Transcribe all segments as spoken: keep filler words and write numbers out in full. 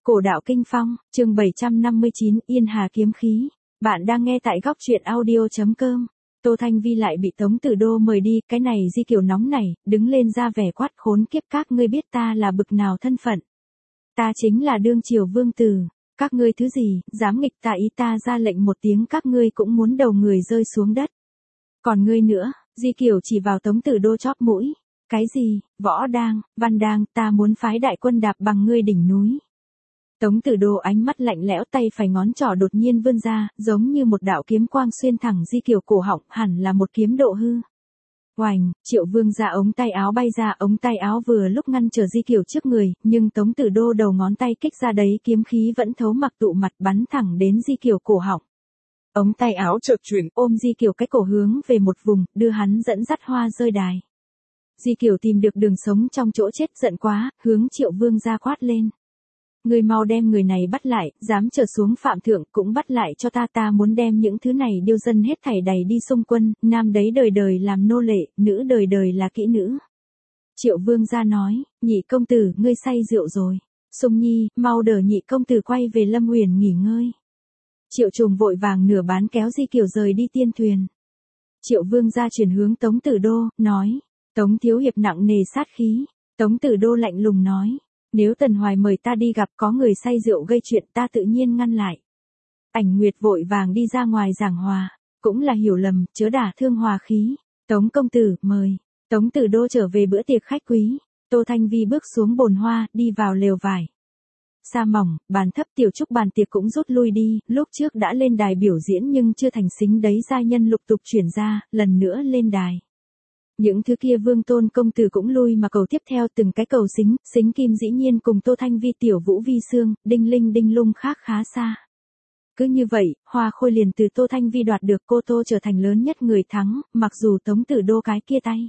Cổ đạo kinh phong, chương bảy trăm năm mươi chín, Yên Hà kiếm khí. Bạn đang nghe tại góc truyện audio chấm com. Tô Thanh Vi lại bị Tống Tử Đô mời đi, cái này Di Kiều nóng này, đứng lên ra vẻ quát khốn kiếp, các ngươi biết ta là bực nào thân phận. Ta chính là đương triều vương tử, các ngươi thứ gì, dám nghịch ta ý ta ra lệnh một tiếng các ngươi cũng muốn đầu người rơi xuống đất. Còn ngươi nữa, Di Kiều chỉ vào Tống Tử Đô chóp mũi. Cái gì, Võ Đang, Văn Đang, ta muốn phái đại quân đạp bằng ngươi đỉnh núi. Tống Tử Đô ánh mắt lạnh lẽo, tay phải ngón trỏ đột nhiên vươn ra, giống như một đạo kiếm quang xuyên thẳng Di Kiều cổ họng, hẳn là một kiếm độ hư. Oành, Triệu Vương ra ống tay áo bay ra, ống tay áo vừa lúc ngăn trở Di Kiều trước người, nhưng Tống Tử Đô đầu ngón tay kích ra đấy kiếm khí vẫn thấu mặc tụ mặt bắn thẳng đến Di Kiều cổ họng. Ống tay áo chợt chuyển, ôm Di Kiều cái cổ hướng về một vùng, đưa hắn dẫn dắt hoa rơi đài. Di Kiều tìm được đường sống trong chỗ chết, giận quá, hướng Triệu Vương ra quát lên. Người mau đem người này bắt lại, dám trở xuống phạm thượng cũng bắt lại cho ta, ta muốn đem những thứ này điêu dân hết thảy đầy đi xung quân, nam đấy đời đời làm nô lệ, nữ đời đời là kỹ nữ. Triệu Vương ra nói, nhị công tử, ngươi say rượu rồi. Sung Nhi, mau đỡ nhị công tử quay về Lâm Uyển nghỉ ngơi. Triệu Trùng vội vàng nửa bán kéo Di Kiều rời đi tiên thuyền. Triệu Vương ra chuyển hướng Tống Tử Đô, nói, Tống thiếu hiệp nặng nề sát khí. Tống Tử Đô lạnh lùng nói. Nếu Tần Hoài mời ta đi gặp có người say rượu gây chuyện ta tự nhiên ngăn lại. Ảnh Nguyệt vội vàng đi ra ngoài giảng hòa, cũng là hiểu lầm, chớ đả thương hòa khí. Tống công tử, mời. Tống Tử Đô trở về bữa tiệc khách quý. Tô Thanh Vi bước xuống bồn hoa, đi vào lều vải. Sa mỏng, bàn thấp tiểu trúc bàn tiệc cũng rút lui đi, lúc trước đã lên đài biểu diễn nhưng chưa thành xính đấy giai nhân lục tục chuyển ra, lần nữa lên đài. Những thứ kia vương tôn công tử cũng lui mà cầu tiếp theo từng cái cầu xính, xính kim dĩ nhiên cùng Tô Thanh Vi tiểu vũ vi xương, đinh linh đinh lung khác khá xa. Cứ như vậy, Hoa Khôi liền từ Tô Thanh Vi đoạt được, cô Tô trở thành lớn nhất người thắng, mặc dù Tống Tử Đô cái kia tay.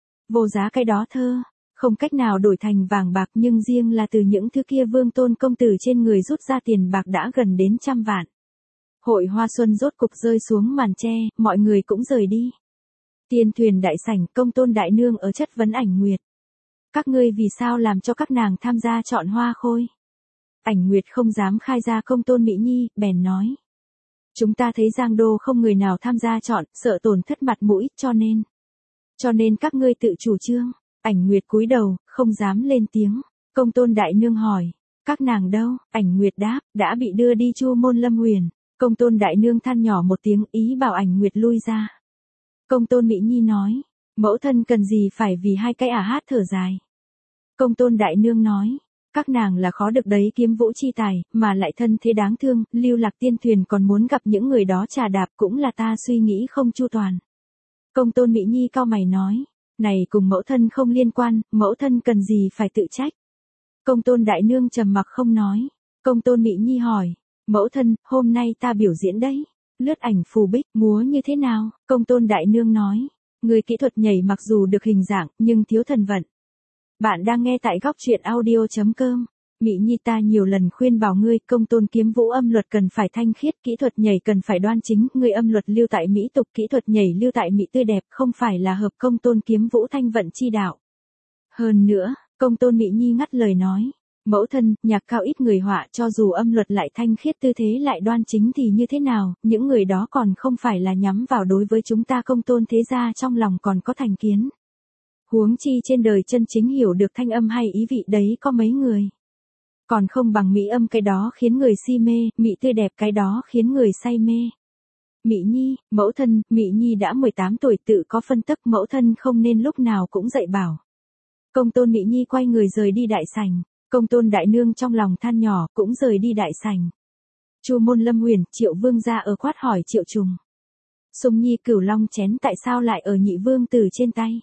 Vô giá cái đó thơ, không cách nào đổi thành vàng bạc nhưng riêng là từ những thứ kia vương tôn công tử trên người rút ra tiền bạc đã gần đến trăm vạn. Hội hoa xuân rốt cục rơi xuống màn tre, mọi người cũng rời đi. Tiên thuyền đại sảnh, Công Tôn đại nương ở chất vấn Ảnh Nguyệt. Các ngươi vì sao làm cho các nàng tham gia chọn Hoa Khôi? Ảnh Nguyệt không dám khai ra Công Tôn Mỹ Nhi, bèn nói. Chúng ta thấy Giang Đô không người nào tham gia chọn, sợ tổn thất mặt mũi, cho nên. Cho nên các ngươi tự chủ trương. Ảnh Nguyệt cúi đầu, không dám lên tiếng. Công Tôn đại nương hỏi. Các nàng đâu? Ảnh Nguyệt đáp, đã bị đưa đi Chu môn Lâm Uyển. Công Tôn đại nương than nhỏ một tiếng, ý bảo Ảnh Nguyệt lui ra. Công Tôn Mỹ Nhi nói, mẫu thân cần gì phải vì hai cái ả hát thở dài. Công Tôn đại nương nói, các nàng là khó được đấy kiếm vũ chi tài, mà lại thân thế đáng thương, Lưu Lạc tiên thuyền còn muốn gặp những người đó trà đạp cũng là ta suy nghĩ không chu toàn. Công Tôn Mỹ Nhi cau mày nói, này cùng mẫu thân không liên quan, mẫu thân cần gì phải tự trách. Công Tôn đại nương trầm mặc không nói. Công Tôn Mỹ Nhi hỏi, mẫu thân, hôm nay ta biểu diễn đấy. Lướt ảnh phù bích, múa như thế nào? Công Tôn đại nương nói, người kỹ thuật nhảy mặc dù được hình dạng, nhưng thiếu thần vận. Bạn đang nghe tại góc truyện audio chấm com. Mỹ Nhi ta nhiều lần khuyên bảo ngươi, Công Tôn kiếm vũ âm luật cần phải thanh khiết, kỹ thuật nhảy cần phải đoan chính, ngươi âm luật lưu tại mỹ tục, kỹ thuật nhảy lưu tại mỹ tươi đẹp, không phải là hợp Công Tôn kiếm vũ thanh vận chi đạo. Hơn nữa, Công Tôn Mỹ Nhi ngắt lời nói. Mẫu thân, nhạc cao ít người họa, cho dù âm luật lại thanh khiết tư thế lại đoan chính thì như thế nào, những người đó còn không phải là nhắm vào đối với chúng ta Công Tôn thế gia trong lòng còn có thành kiến. Huống chi trên đời chân chính hiểu được thanh âm hay ý vị đấy có mấy người. Còn không bằng mỹ âm cái đó khiến người si mê, mỹ tươi đẹp cái đó khiến người say mê. Mỹ Nhi, mẫu thân, Mỹ Nhi đã mười tám tuổi tự có phân tắc, mẫu thân không nên lúc nào cũng dạy bảo. Công Tôn Mỹ Nhi quay người rời đi đại sảnh. Công Tôn đại nương trong lòng than nhỏ, cũng rời đi đại sảnh. Chu môn Lâm Uyển, Triệu Vương ra ở quát hỏi Triệu Trùng. Sung Nhi cửu long chén tại sao lại ở nhị vương tử trên tay?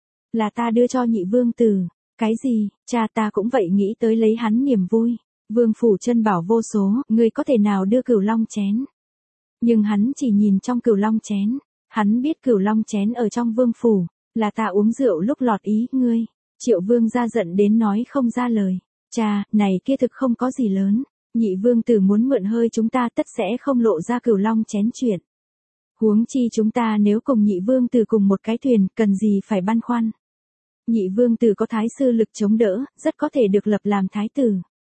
Là ta đưa cho nhị vương tử. Cái gì, cha ta cũng vậy nghĩ tới lấy hắn niềm vui. Vương phủ chân bảo vô số, người có thể nào đưa cửu long chén? Nhưng hắn chỉ nhìn trong cửu long chén. Hắn biết cửu long chén ở trong vương phủ, là ta uống rượu lúc lọt ý ngươi. Triệu Vương ra giận đến nói không ra lời. Cha, này kia thực không có gì lớn. Nhị vương tử muốn mượn hơi chúng ta tất sẽ không lộ ra cửu long chén chuyện. Huống chi chúng ta nếu cùng nhị vương tử cùng một cái thuyền, cần gì phải băn khoăn. Nhị vương tử có thái sư lực chống đỡ, rất có thể được lập làm thái tử.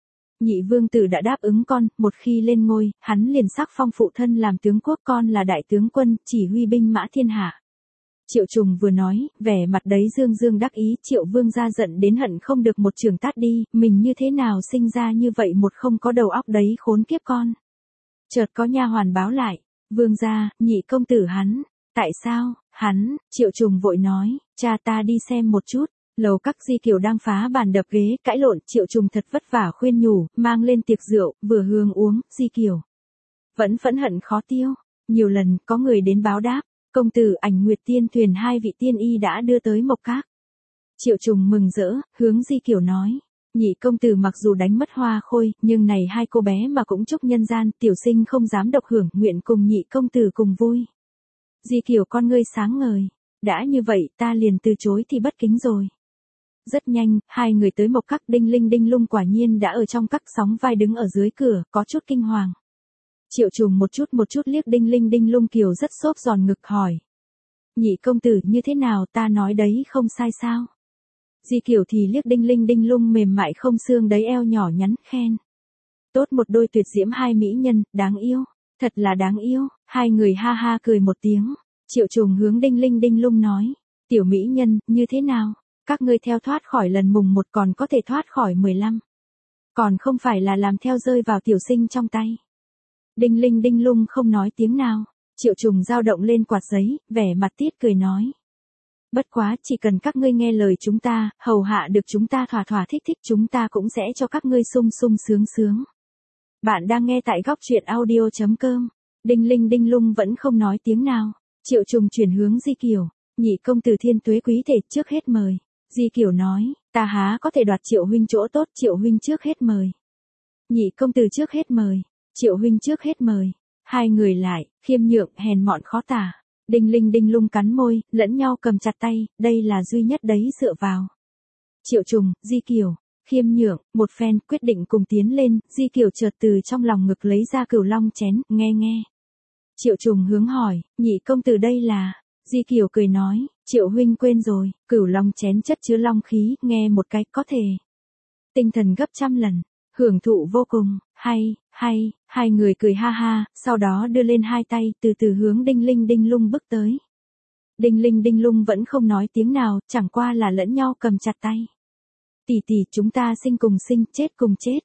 nhị vương tử đã đáp ứng con, một khi lên ngôi, hắn liền sắc phong phụ thân làm tướng quốc, con là đại tướng quân, chỉ huy binh mã thiên hạ. Triệu Trùng vừa nói, vẻ mặt đấy dương dương đắc ý, Triệu vương gia giận đến hận không được một trường tát đi, mình như thế nào sinh ra như vậy một không có đầu óc đấy khốn kiếp con. Chợt có nha hoàn báo lại, vương gia, nhị công tử hắn, tại sao, hắn, Triệu Trùng vội nói, cha ta đi xem một chút. Lầu các Di Kiều đang phá bàn đập ghế, cãi lộn, Triệu Trùng thật vất vả khuyên nhủ, mang lên tiệc rượu, vừa hương uống, Di Kiều vẫn phẫn hận khó tiêu. Nhiều lần, có người đến báo đáp, công tử Ảnh Nguyệt Tiên thuyền hai vị tiên y đã đưa tới Mộc Các. Triệu Trùng mừng rỡ, hướng Di Kiều nói, nhị công tử mặc dù đánh mất Hoa Khôi, nhưng này hai cô bé mà cũng chúc nhân gian, tiểu sinh không dám độc hưởng, nguyện cùng nhị công tử cùng vui. Di Kiều con ngươi sáng ngời, đã như vậy ta liền từ chối thì bất kính rồi. Rất nhanh, hai người tới Mộc Các, Đinh Linh Đinh Lung quả nhiên đã ở trong các, sóng vai đứng ở dưới cửa, có chút kinh hoàng. Triệu Trùng một chút một chút liếc Đinh Linh Đinh Lung Kiều rất xốp giòn ngực hỏi. Nhị công tử như thế nào, ta nói đấy không sai sao? Di Kiều thì liếc Đinh Linh Đinh Lung mềm mại không xương đấy eo nhỏ nhắn, khen. Tốt một đôi tuyệt diễm hai mỹ nhân, đáng yêu, thật là đáng yêu, hai người ha ha cười một tiếng. Triệu Trùng hướng Đinh Linh Đinh Lung nói, tiểu mỹ nhân, như thế nào? Các ngươi theo thoát khỏi lần mùng một còn có thể thoát khỏi mười lăm. Còn không phải là làm theo rơi vào tiểu sinh trong tay. Đinh Linh Đinh Lung không nói tiếng nào. Triệu Trùng dao động lên quạt giấy, vẻ mặt tiết cười nói. Bất quá, chỉ cần các ngươi nghe lời chúng ta, hầu hạ được chúng ta thỏa thỏa thích thích, chúng ta cũng sẽ cho các ngươi sung sung sướng sướng. Bạn đang nghe tại góc truyện audio chấm com. Đinh Linh Đinh Lung vẫn không nói tiếng nào. Triệu Trùng chuyển hướng Di Kiều. Nhị công tử thiên tuế quý thể, trước hết mời. Di Kiều nói, ta há có thể đoạt Triệu huynh chỗ tốt, Triệu huynh trước hết mời. Nhị công tử trước hết mời, Triệu huynh trước hết mời. Hai người lại, khiêm nhượng, hèn mọn khó tả. Đinh Linh Đinh Lung cắn môi, lẫn nhau cầm chặt tay, đây là duy nhất đấy dựa vào. Triệu Trùng, Di Kiều, khiêm nhượng, một phen, quyết định cùng tiến lên, Di Kiều chợt từ trong lòng ngực lấy ra cửu long chén, nghe nghe. Triệu Trùng hướng hỏi, nhị công tử đây là... Di Kiều cười nói, Triệu huynh quên rồi, cửu long chén chất chứa long khí, nghe một cái có thể. Tinh thần gấp trăm lần, hưởng thụ vô cùng, hay, hay, hai người cười ha ha, sau đó đưa lên hai tay, từ từ hướng Đinh Linh Đinh Lung bước tới. Đinh Linh Đinh Lung vẫn không nói tiếng nào, chẳng qua là lẫn nhau cầm chặt tay. Tỷ tỷ, chúng ta sinh cùng sinh, chết cùng chết.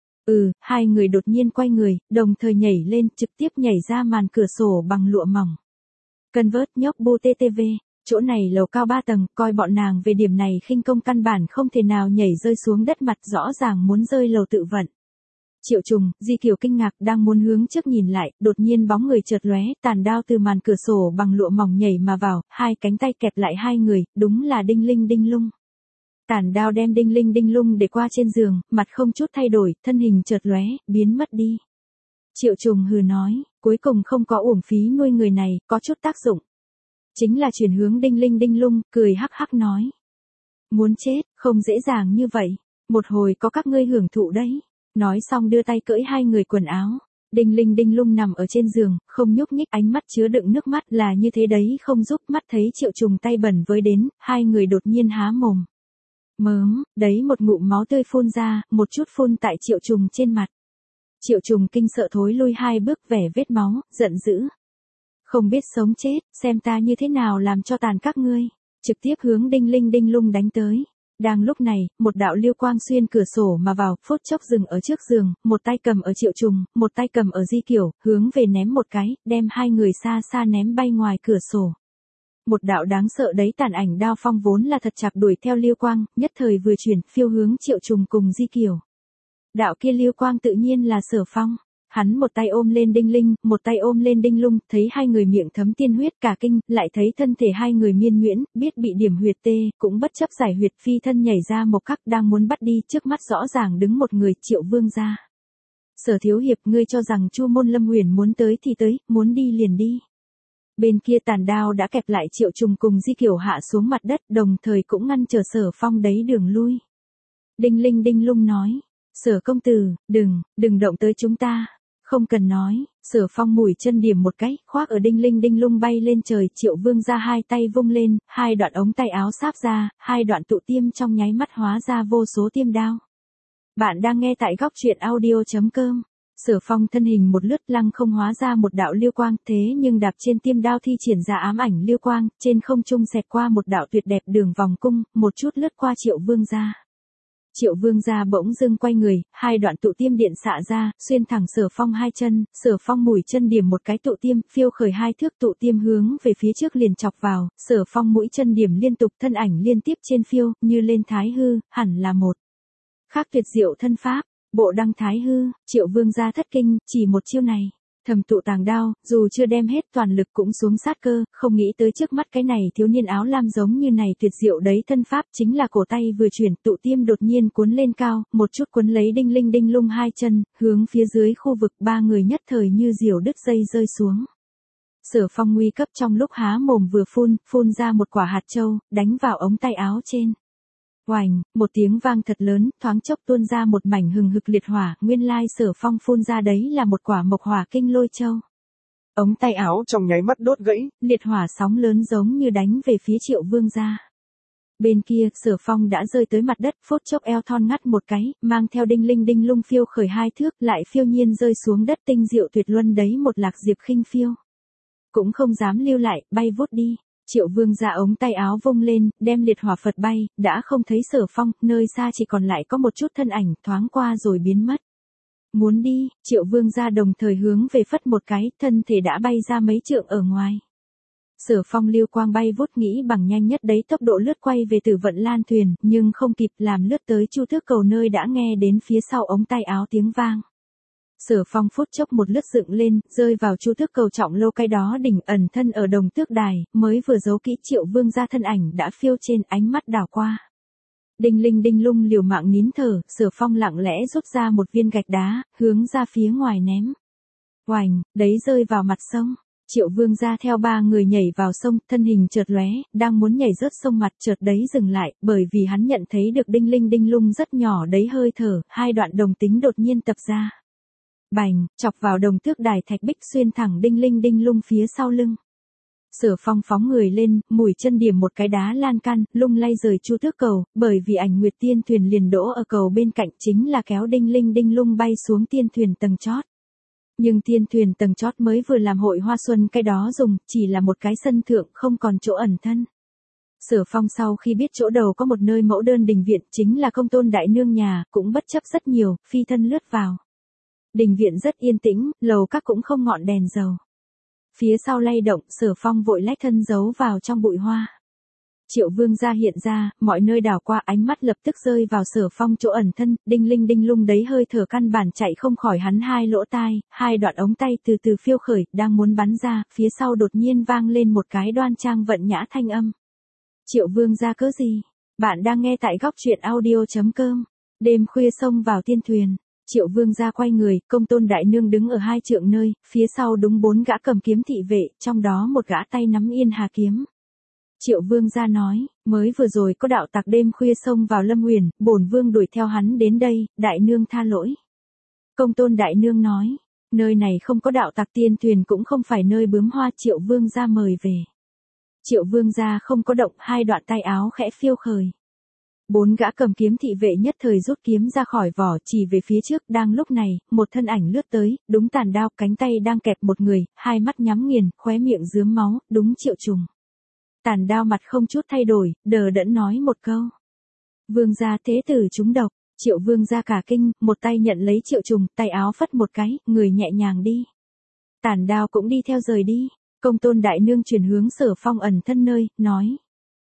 Ừ, hai người đột nhiên quay người, đồng thời nhảy lên, trực tiếp nhảy ra màn cửa sổ bằng lụa mỏng. Cân vớt nhóc bu tê tê vê, chỗ này lầu cao ba tầng, coi bọn nàng về điểm này khinh công căn bản không thể nào nhảy rơi xuống đất mặt, rõ ràng muốn rơi lầu tự vận. Triệu Trùng, Di Kiều kinh ngạc đang muốn hướng trước nhìn lại, đột nhiên bóng người chợt lóe, tàn đao từ màn cửa sổ bằng lụa mỏng nhảy mà vào, hai cánh tay kẹp lại hai người, đúng là Đinh Linh Đinh Lung. Tàn đao đem Đinh Linh Đinh Lung để qua trên giường, mặt không chút thay đổi, thân hình chợt lóe, biến mất đi. Triệu Trùng hừ nói, cuối cùng không có uổng phí nuôi người này, có chút tác dụng. Chính là chuyển hướng Đinh Linh Đinh Lung, cười hắc hắc nói. Muốn chết, không dễ dàng như vậy, một hồi có các ngươi hưởng thụ đấy. Nói xong đưa tay cởi hai người quần áo. Đinh Linh Đinh Lung nằm ở trên giường, không nhúc nhích, ánh mắt chứa đựng nước mắt, là như thế đấy không giúp, mắt thấy Triệu Trùng tay bẩn với đến, hai người đột nhiên há mồm. Mớm, đấy một ngụm máu tươi phun ra, một chút phun tại Triệu Trùng trên mặt. Triệu Trùng kinh sợ thối lui hai bước, vẻ vết máu, giận dữ. Không biết sống chết, xem ta như thế nào làm cho tàn các ngươi. Trực tiếp hướng Đinh Linh Đinh Lung đánh tới. Đang lúc này, một đạo lưu quang xuyên cửa sổ mà vào, phút chốc dừng ở trước giường, một tay cầm ở Triệu Trùng, một tay cầm ở Di Kiều, hướng về ném một cái, đem hai người xa xa ném bay ngoài cửa sổ. Một đạo đáng sợ đấy tàn ảnh đao phong vốn là thật chặt đuổi theo lưu quang, nhất thời vừa chuyển, phiêu hướng Triệu Trùng cùng Di Kiều. Đạo kia lưu quang tự nhiên là Sở Phong. Hắn một tay ôm lên Đinh Linh, một tay ôm lên Đinh Lung, thấy hai người miệng thấm tiên huyết cả kinh, lại thấy thân thể hai người miên nhuyễn, biết bị điểm huyệt tê, cũng bất chấp giải huyệt phi thân nhảy ra một khắc đang muốn bắt đi, trước mắt rõ ràng đứng một người, Triệu vương gia. Sở thiếu hiệp, ngươi cho rằng Chu Môn Lâm Huyền muốn tới thì tới, muốn đi liền đi. Bên kia tàn đao đã kẹp lại Triệu Trùng cùng Di Kiều hạ xuống mặt đất, đồng thời cũng ngăn trở Sở Phong đấy đường lui. Đinh Linh Đinh Lung nói, Sở công tử, đừng, đừng động tới chúng ta. Không cần nói, Sở Phong mùi chân điểm một cái, khoác ở Đinh Linh Đinh Lung bay lên trời, Triệu vương ra hai tay vung lên, hai đoạn ống tay áo sáp ra, hai đoạn tụ tiêm trong nháy mắt hóa ra vô số tiêm đao. Bạn đang nghe tại góc truyện audio.com. Sở Phong thân hình một lướt lăng không hóa ra một đạo lưu quang, thế nhưng đạp trên tiêm đao thi triển ra ám ảnh lưu quang, trên không trung xẹt qua một đạo tuyệt đẹp đường vòng cung, một chút lướt qua Triệu Vương gia. Triệu Vương gia bỗng dưng quay người, hai đoạn tụ tiêm điện xạ ra, xuyên thẳng Sở Phong hai chân, Sở Phong mũi chân điểm một cái tụ tiêm, phiêu khởi hai thước tụ tiêm hướng về phía trước liền chọc vào, Sở Phong mũi chân điểm liên tục, thân ảnh liên tiếp trên phiêu, như lên thái hư, hẳn là một khác tuyệt diệu thân pháp, bộ đăng thái hư. Triệu Vương gia thất kinh, chỉ một chiêu này, thầm tụ tàng đao, dù chưa đem hết toàn lực cũng xuống sát cơ, không nghĩ tới trước mắt cái này thiếu niên áo lam giống như này tuyệt diệu đấy thân pháp, chính là cổ tay vừa chuyển, tụ tiêm đột nhiên cuốn lên cao, một chút cuốn lấy đinh linh đinh lung hai chân, hướng phía dưới khu vực, ba người nhất thời như diều đứt dây rơi xuống. Sở Phong nguy cấp trong lúc há mồm vừa phun, phun ra một quả hạt châu, đánh vào ống tay áo trên. Oành, một tiếng vang thật lớn, thoáng chốc tuôn ra một mảnh hừng hực liệt hỏa, nguyên lai Sở Phong phun ra đấy là một quả mộc hỏa kinh lôi châu. Ống tay áo trong nháy mắt đốt gãy, liệt hỏa sóng lớn giống như đánh về phía Triệu Vương gia. Bên kia, Sở Phong đã rơi tới mặt đất, phút chốc eo thon ngắt một cái, mang theo đinh linh đinh lung phiêu khởi hai thước, lại phiêu nhiên rơi xuống đất, tinh diệu tuyệt luân đấy một lạc diệp khinh phiêu. Cũng không dám lưu lại, bay vút đi. Triệu Vương gia ống tay áo vung lên, đem liệt hỏa phật bay, đã không thấy Sở Phong, nơi xa chỉ còn lại có một chút thân ảnh, thoáng qua rồi biến mất. Muốn đi, Triệu Vương gia đồng thời hướng về phất một cái, thân thể đã bay ra mấy trượng ở ngoài. Sở Phong lưu quang bay vút, nghĩ bằng nhanh nhất đấy tốc độ lướt quay về Tử Vận Lan thuyền, nhưng không kịp làm lướt tới Chu Tước Cầu nơi đã nghe đến phía sau ống tay áo tiếng vang. Sở Phong phút chốc một lướt dựng lên, rơi vào Chu Tước Cầu trọng lô cái đó đỉnh ẩn thân ở Đồng Tước Đài, mới vừa giấu kỹ Triệu Vương gia thân ảnh đã phiêu trên, ánh mắt đảo qua. Đinh linh đinh lung liều mạng nín thở, Sở Phong lặng lẽ rút ra một viên gạch đá, hướng ra phía ngoài ném. Oành, đấy rơi vào mặt sông. Triệu Vương gia theo ba người nhảy vào sông, thân hình chợt lóe, đang muốn nhảy rớt sông mặt, chợt đấy dừng lại, bởi vì hắn nhận thấy được đinh linh đinh lung rất nhỏ đấy hơi thở, hai đoạn đồng tính đột nhiên tập ra. Bành, chọc vào Đồng Tước Đài thạch bích, xuyên thẳng đinh linh đinh lung phía sau lưng. Sở Phong phóng người lên, mũi chân điểm một cái đá lan can, lung lay rời Chu Tước Cầu, bởi vì ảnh nguyệt tiên thuyền liền đỗ ở cầu bên cạnh, chính là kéo đinh linh đinh lung bay xuống tiên thuyền tầng chót. Nhưng tiên thuyền tầng chót mới vừa làm hội hoa xuân cái đó dùng, chỉ là một cái sân thượng, không còn chỗ ẩn thân. Sở Phong sau khi biết chỗ đầu có một nơi mẫu đơn đình viện, chính là Công Tôn đại nương nhà, cũng bất chấp rất nhiều, phi thân lướt vào. Đình viện rất yên tĩnh, lầu các cũng không ngọn đèn dầu. Phía sau lay động, Sở Phong vội lách thân giấu vào trong bụi hoa. Triệu Vương gia hiện ra, mọi nơi đảo qua, ánh mắt lập tức rơi vào Sở Phong chỗ ẩn thân, đinh linh đinh lung đấy hơi thở căn bản chạy không khỏi hắn hai lỗ tai, hai đoạn ống tay từ từ phiêu khởi, đang muốn bắn ra, phía sau đột nhiên vang lên một cái đoan trang vận nhã thanh âm. Triệu Vương gia cớ gì? Bạn đang nghe tại góc truyện audio.com. Đêm khuya xông vào tiên thuyền. Triệu Vương gia quay người, Công Tôn đại nương đứng ở hai trượng nơi, phía sau đúng bốn gã cầm kiếm thị vệ, trong đó một gã tay nắm Yên Hà kiếm. Triệu Vương gia nói, mới vừa rồi có đạo tặc đêm khuya xông vào Lâm Huyền, bổn vương đuổi theo hắn đến đây, đại nương tha lỗi. Công Tôn đại nương nói, nơi này không có đạo tặc, tiên thuyền cũng không phải nơi bướm hoa. Triệu Vương gia mời về. Triệu Vương gia không có động, hai đoạn tay áo khẽ phiêu khởi. Bốn gã cầm kiếm thị vệ nhất thời rút kiếm ra khỏi vỏ, chỉ về phía trước. Đang lúc này, một thân ảnh lướt tới, đúng tàn đao, cánh tay đang kẹp một người, hai mắt nhắm nghiền, khóe miệng rướm máu, đúng Triệu Trùng. Tàn đao mặt không chút thay đổi, đờ đẫn nói một câu. Vương gia thế tử trúng độc. Triệu Vương gia cả kinh, một tay nhận lấy Triệu Trùng, tay áo phất một cái, người nhẹ nhàng đi. Tàn đao cũng đi theo rời đi. Công Tôn đại nương chuyển hướng Sở Phong ẩn thân nơi, nói.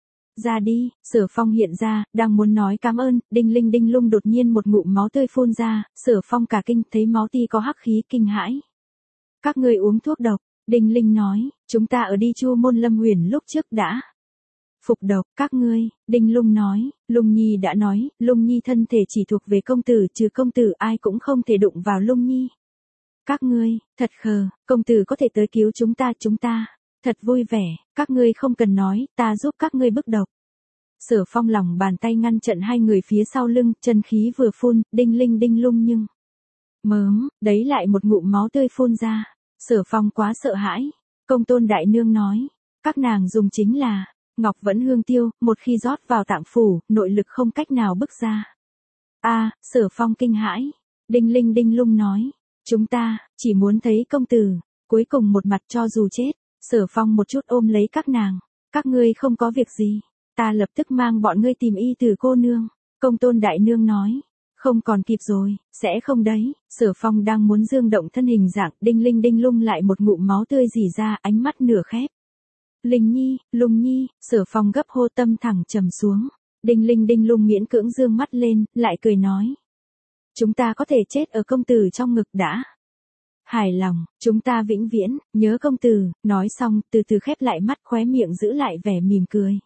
Ra đi. Sở Phong hiện ra, đang muốn nói cảm ơn, đinh linh đinh lung đột nhiên một ngụm máu tươi phun ra, Sở Phong cả kinh, thấy máu ti có hắc khí, kinh hãi. Các ngươi uống thuốc độc. Đinh linh nói, chúng ta ở đi Chu Môn Lâm Huyền lúc trước đã phục độc. Các ngươi. Đinh lung nói, Lung Nhi đã nói, Lung Nhi thân thể chỉ thuộc về công tử, trừ công tử ai cũng không thể đụng vào Lung Nhi. Các ngươi, thật khờ, công tử có thể tới cứu chúng ta, chúng ta thật vui vẻ, các ngươi không cần nói, ta giúp các ngươi bức độc. Sở Phong lòng bàn tay ngăn chặn hai người phía sau lưng, chân khí vừa phun, đinh linh đinh lung nhưng mớm, đấy lại một ngụm máu tươi phun ra. Sở Phong quá sợ hãi. Công Tôn đại nương nói, các nàng dùng chính là Ngọc Vẫn Hương Tiêu, một khi rót vào tạng phủ, nội lực không cách nào bức ra. A, Sở Phong kinh hãi. Đinh linh đinh lung nói. Chúng ta, chỉ muốn thấy công tử. Cuối cùng một mặt cho dù chết. Sở Phong một chút ôm lấy các nàng. Các ngươi không có việc gì. Ta lập tức mang bọn ngươi tìm y từ cô nương. Công tôn đại nương nói. Không còn kịp rồi, sẽ không đấy. Sở Phong đang muốn dương động thân hình dạng, đinh linh đinh lung lại một ngụm máu tươi rỉ ra, ánh mắt nửa khép. Linh nhi, lung nhi, Sở Phong gấp hô, tâm thẳng trầm xuống. Đinh linh đinh lung miễn cưỡng dương mắt lên, lại cười nói. Chúng ta có thể chết ở công tử trong ngực đã. Hài lòng, chúng ta vĩnh viễn, nhớ công tử, nói xong, từ từ khép lại mắt, khóe miệng giữ lại vẻ mỉm cười.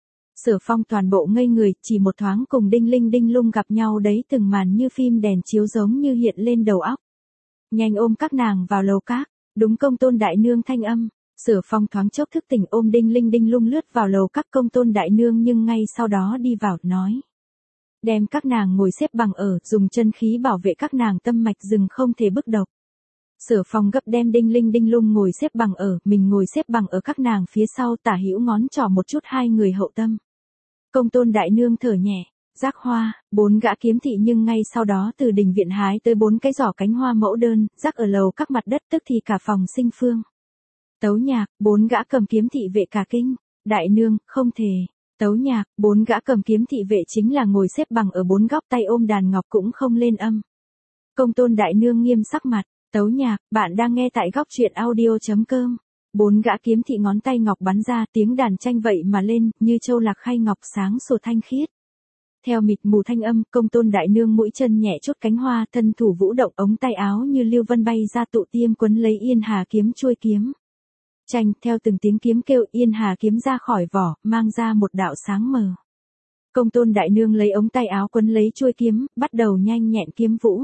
Sở Phong toàn bộ ngây người, chỉ một thoáng cùng đinh linh đinh lung gặp nhau đấy, từng màn như phim đèn chiếu giống như hiện lên đầu óc. Nhanh ôm các nàng vào lầu các, đúng công tôn đại nương thanh âm. Sở Phong thoáng chốc thức tỉnh, ôm đinh linh đinh lung lướt vào lầu các công tôn đại nương, nhưng ngay sau đó đi vào, nói. Đem các nàng ngồi xếp bằng ở, dùng chân khí bảo vệ các nàng tâm mạch rừng không thể bức độc. Sở Phong gấp đem đinh linh đinh lung ngồi xếp bằng ở, mình ngồi xếp bằng ở các nàng phía sau, tả hữu ngón trỏ một chút hai người hậu tâm. Công tôn đại nương thở nhẹ, giác hoa, bốn gã kiếm thị nhưng ngay sau đó từ đình viện hái tới bốn cái giỏ cánh hoa mẫu đơn, rắc ở lầu các mặt đất, tức thì cả phòng sinh phương. Tấu nhạc, bốn gã cầm kiếm thị vệ cả kinh. Đại nương, không thể. Tấu nhạc, bốn gã cầm kiếm thị vệ chính là ngồi xếp bằng ở bốn góc, tay ôm đàn ngọc cũng không lên âm. Công tôn đại nương nghiêm sắc mặt. Tấu nhạc, bạn đang nghe tại góc truyện audio.com. Bốn gã kiếm thị ngón tay ngọc bắn ra, tiếng đàn tranh vậy mà lên, như châu lạc khay ngọc sáng sủa thanh khiết. Theo mịt mù thanh âm, công tôn đại nương mũi chân nhẹ chốt cánh hoa, thân thủ vũ động, ống tay áo như lưu vân bay ra, tụ tiêm quấn lấy Yên Hà kiếm chuôi kiếm. Tranh, theo từng tiếng kiếm kêu, Yên Hà kiếm ra khỏi vỏ, mang ra một đạo sáng mờ. Công tôn đại nương lấy ống tay áo quấn lấy chuôi kiếm, bắt đầu nhanh nhẹn kiếm vũ.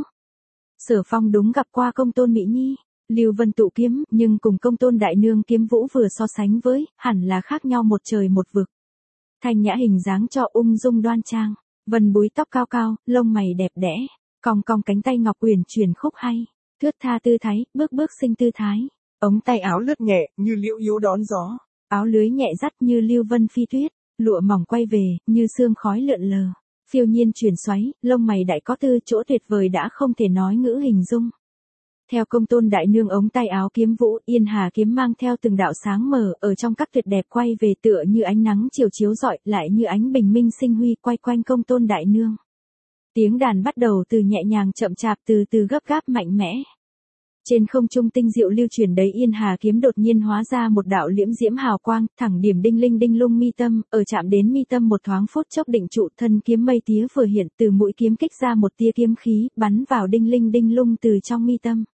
Sở Phong đúng gặp qua công tôn Mỹ Nhi, Lưu Vân tụ kiếm, nhưng cùng công tôn đại nương kiếm vũ vừa so sánh với, hẳn là khác nhau một trời một vực. Thanh nhã hình dáng cho ung dung đoan trang, vân búi tóc cao cao, lông mày đẹp đẽ, cong cong cánh tay ngọc uyển chuyển khúc hay, thướt tha tư thái, bước bước sinh tư thái. Ống tay áo lướt nhẹ, như liễu yếu đón gió, áo lưới nhẹ dắt như lưu vân phi tuyết, lụa mỏng quay về, như sương khói lượn lờ, phiêu nhiên chuyển xoáy, lông mày đại có tư, chỗ tuyệt vời đã không thể nói ngữ hình dung. Theo công tôn đại nương ống tay áo kiếm vũ, Yên Hà kiếm mang theo từng đạo sáng mờ, ở trong các tuyệt đẹp quay về, tựa như ánh nắng chiều chiếu rọi, lại như ánh bình minh sinh huy, quay quanh công tôn đại nương. Tiếng đàn bắt đầu từ nhẹ nhàng chậm chạp, từ từ gấp gáp mạnh mẽ. Trên không trung tinh diệu lưu chuyển đấy, Yên Hà kiếm đột nhiên hóa ra một đạo liễm diễm hào quang, thẳng điểm đinh linh đinh lung mi tâm, ở chạm đến mi tâm một thoáng phút chốc định trụ, thân kiếm mây tía vừa hiện, từ mũi kiếm kích ra một tia kiếm khí, bắn vào đinh linh đinh lung từ trong mi tâm.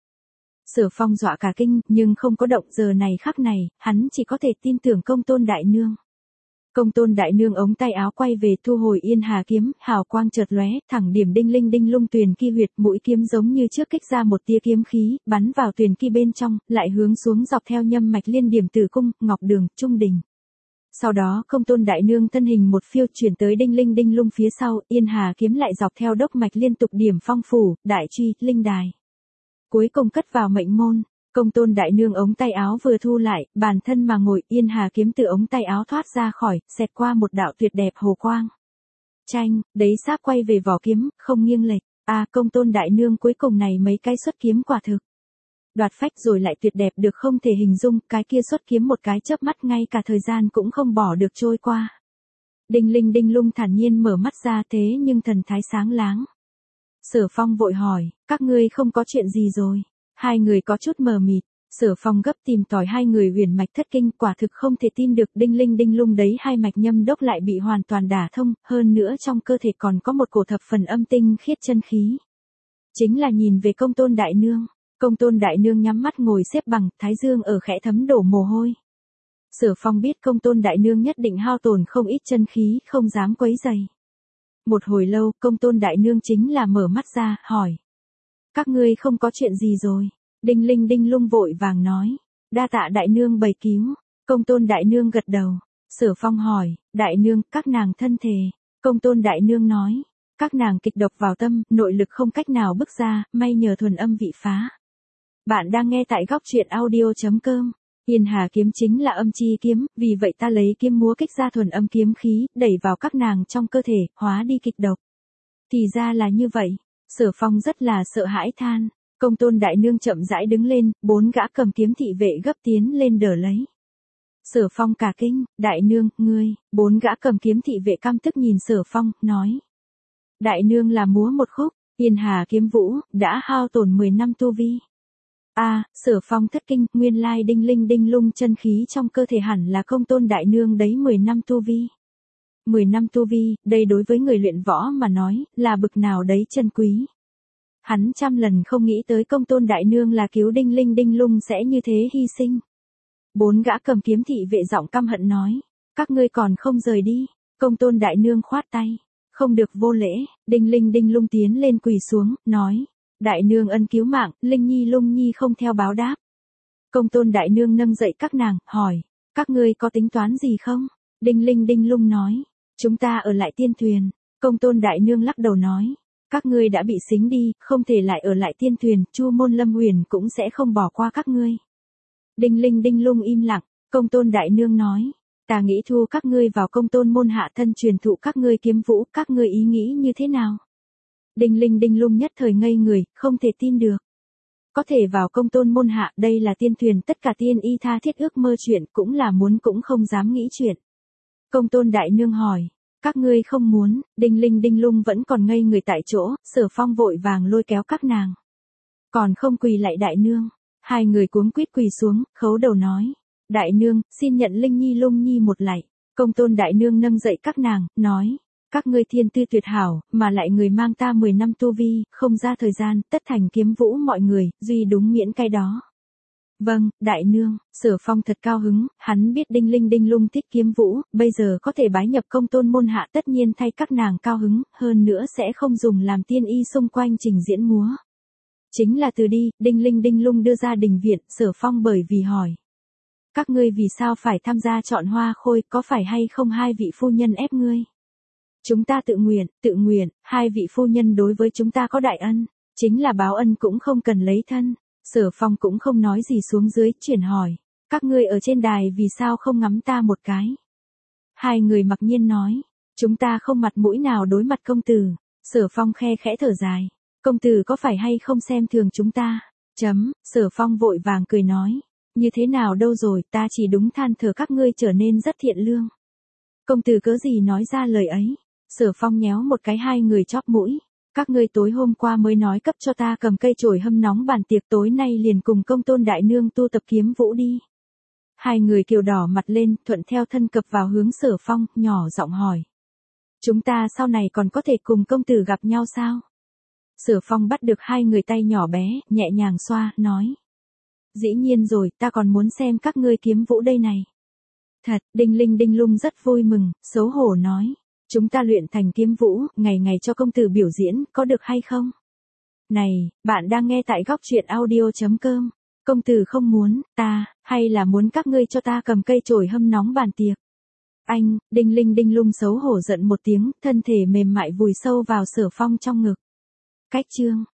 Sở Phong dọa cả kinh, nhưng không có động, giờ này khắc này, hắn chỉ có thể tin tưởng công tôn đại nương. Công tôn đại nương ống tay áo quay về, thu hồi Yên Hà kiếm, hào quang chợt lóe, thẳng điểm đinh linh đinh lung tuyền ki huyệt, mũi kiếm giống như trước kích ra một tia kiếm khí, bắn vào tuyền ki bên trong, lại hướng xuống dọc theo nhâm mạch liên điểm tử cung, ngọc đường, trung đình. Sau đó công tôn đại nương thân hình một phiêu chuyển tới đinh linh đinh lung phía sau, Yên Hà kiếm lại dọc theo đốc mạch liên tục điểm phong phủ, đại truy, linh đài. Cuối cùng cất vào mệnh môn. Công tôn đại nương ống tay áo vừa thu lại, bản thân mà ngồi, Yên Hà kiếm từ ống tay áo thoát ra khỏi, xẹt qua một đạo tuyệt đẹp hồ quang. Tranh, đấy sáp quay về vỏ kiếm, không nghiêng lệch. À, công tôn đại nương cuối cùng này mấy cái xuất kiếm quả thực. Đoạt phách rồi lại tuyệt đẹp được không thể hình dung, cái kia xuất kiếm một cái chớp mắt, ngay cả thời gian cũng không bỏ được trôi qua. Đinh linh đinh lung thản nhiên mở mắt ra, thế nhưng thần thái sáng láng. Sở Phong vội hỏi, các ngươi không có chuyện gì rồi? Hai người có chút mờ mịt. Sở Phong gấp tìm tòi hai người huyền mạch thất kinh, quả thực không thể tin được, đinh linh đinh lung đấy hai mạch nhâm đốc lại bị hoàn toàn đả thông, hơn nữa trong cơ thể còn có một cổ thập phần âm tinh khiết chân khí. Chính là nhìn về công tôn đại nương. Công tôn đại nương nhắm mắt ngồi xếp bằng, thái dương ở khẽ thấm đổ mồ hôi. Sở Phong biết công tôn đại nương nhất định hao tổn không ít chân khí, không dám quấy rầy. Một hồi lâu, công tôn đại nương chính là mở mắt ra, hỏi. Các ngươi không có chuyện gì rồi? Đinh linh đinh lung vội vàng nói. Đa tạ đại nương bày cứu. Công tôn đại nương gật đầu. Sở Phong hỏi, đại nương, các nàng thân thể. Công tôn đại nương nói, các nàng kịch độc vào tâm, nội lực không cách nào bức ra, may nhờ thuần âm vị phá. Bạn đang nghe tại góc truyện audio.com. Yên Hà kiếm chính là âm chi kiếm, vì vậy ta lấy kiếm múa kích ra thuần âm kiếm khí, đẩy vào các nàng trong cơ thể, hóa đi kịch độc. Thì ra là như vậy. Sở Phong rất là sợ hãi than. Công tôn đại nương chậm rãi đứng lên, bốn gã cầm kiếm thị vệ gấp tiến lên đỡ lấy. Sở Phong cả kinh, đại nương, ngươi, bốn gã cầm kiếm thị vệ căm tức nhìn Sở Phong, nói. Đại nương là múa một khúc, Yên Hà kiếm vũ, đã hao tổn mười năm tu vi. A, à, Sở Phong thất kinh, nguyên lai đinh linh đinh lung chân khí trong cơ thể hẳn là công tôn đại nương đấy mười năm tu vi. mười năm tu vi, đây đối với người luyện võ mà nói, là bực nào đấy chân quý. Hắn trăm lần không nghĩ tới công tôn đại nương là cứu đinh linh đinh lung sẽ như thế hy sinh. Bốn gã cầm kiếm thị vệ giọng căm hận nói, các ngươi còn không rời đi. Công tôn đại nương khoát tay, không được vô lễ. Đinh linh đinh lung tiến lên quỳ xuống, nói, đại nương ân cứu mạng, linh nhi lung nhi không theo báo đáp. Công tôn đại nương nâng dậy các nàng, hỏi, các ngươi có tính toán gì không? Đinh linh đinh lung nói, chúng ta ở lại tiên thuyền. Công tôn đại nương lắc đầu nói, các ngươi đã bị xính đi, không thể lại ở lại tiên thuyền, Chu Môn Lâm Huyền cũng sẽ không bỏ qua các ngươi. Đinh linh đinh lung im lặng, công tôn đại nương nói, ta nghĩ thu các ngươi vào công tôn môn hạ thân truyền thụ các ngươi kiếm vũ, các ngươi ý nghĩ như thế nào? Đinh linh đinh lung nhất thời ngây người, không thể tin được. Có thể vào công tôn môn hạ, đây là tiên thuyền, tất cả tiên y tha thiết ước mơ chuyện, cũng là muốn cũng không dám nghĩ chuyện. Công tôn đại nương hỏi, các ngươi không muốn? Đinh linh đinh lung vẫn còn ngây người tại chỗ, Sở Phong vội vàng lôi kéo các nàng. Còn không quỳ lại đại nương. Hai người cuống quýt quỳ xuống, khấu đầu nói, đại nương, xin nhận linh nhi lung nhi một lạy. Công tôn đại nương nâng dậy các nàng, nói, các ngươi thiên tư tuyệt hảo, mà lại người mang ta mười năm tu vi, không ra thời gian, tất thành kiếm vũ mọi người, duy đúng miễn cái đó. Vâng, đại nương. Sở Phong thật cao hứng, hắn biết đinh linh đinh lung thích kiếm vũ, bây giờ có thể bái nhập công tôn môn hạ tất nhiên thay các nàng cao hứng, hơn nữa sẽ không dùng làm tiên y xung quanh trình diễn múa. Chính là từ đi, đinh linh đinh lung đưa ra đình viện, Sở Phong bởi vì hỏi. Các ngươi vì sao phải tham gia chọn hoa khôi, có phải hay không hai vị phu nhân ép ngươi? Chúng ta tự nguyện, tự nguyện, hai vị phu nhân đối với chúng ta có đại ân, chính là báo ân cũng không cần lấy thân. Sở Phong cũng không nói gì xuống dưới, chuyển hỏi, các ngươi ở trên đài vì sao không ngắm ta một cái? Hai người mặc nhiên nói, chúng ta không mặt mũi nào đối mặt công tử. Sở Phong khe khẽ thở dài, công tử có phải hay không xem thường chúng ta? Chấm, Sở Phong vội vàng cười nói, như thế nào đâu rồi, ta chỉ đúng than thở các ngươi trở nên rất thiện lương. Công tử cớ gì nói ra lời ấy? Sở Phong nhéo một cái hai người chóp mũi. Các ngươi tối hôm qua mới nói cấp cho ta cầm cây chổi hâm nóng bàn tiệc, tối nay liền cùng công tôn đại nương tu tập kiếm vũ đi. Hai người kiều đỏ mặt lên, thuận theo thân cập vào hướng Sở Phong, nhỏ giọng hỏi. Chúng ta sau này còn có thể cùng công tử gặp nhau sao? Sở Phong bắt được hai người tay nhỏ bé, nhẹ nhàng xoa, nói. Dĩ nhiên rồi, ta còn muốn xem các ngươi kiếm vũ đây này. Thật, đinh linh đinh lung rất vui mừng, xấu hổ nói. Chúng ta luyện thành kiếm vũ, ngày ngày cho công tử biểu diễn, có được hay không? Này, bạn đang nghe tại góc truyện audio chấm com. Công tử không muốn, ta, hay là muốn các ngươi cho ta cầm cây chổi hâm nóng bàn tiệc? Anh, đinh linh đinh lung xấu hổ giận một tiếng, thân thể mềm mại vùi sâu vào Sở Phong trong ngực. Cách chương.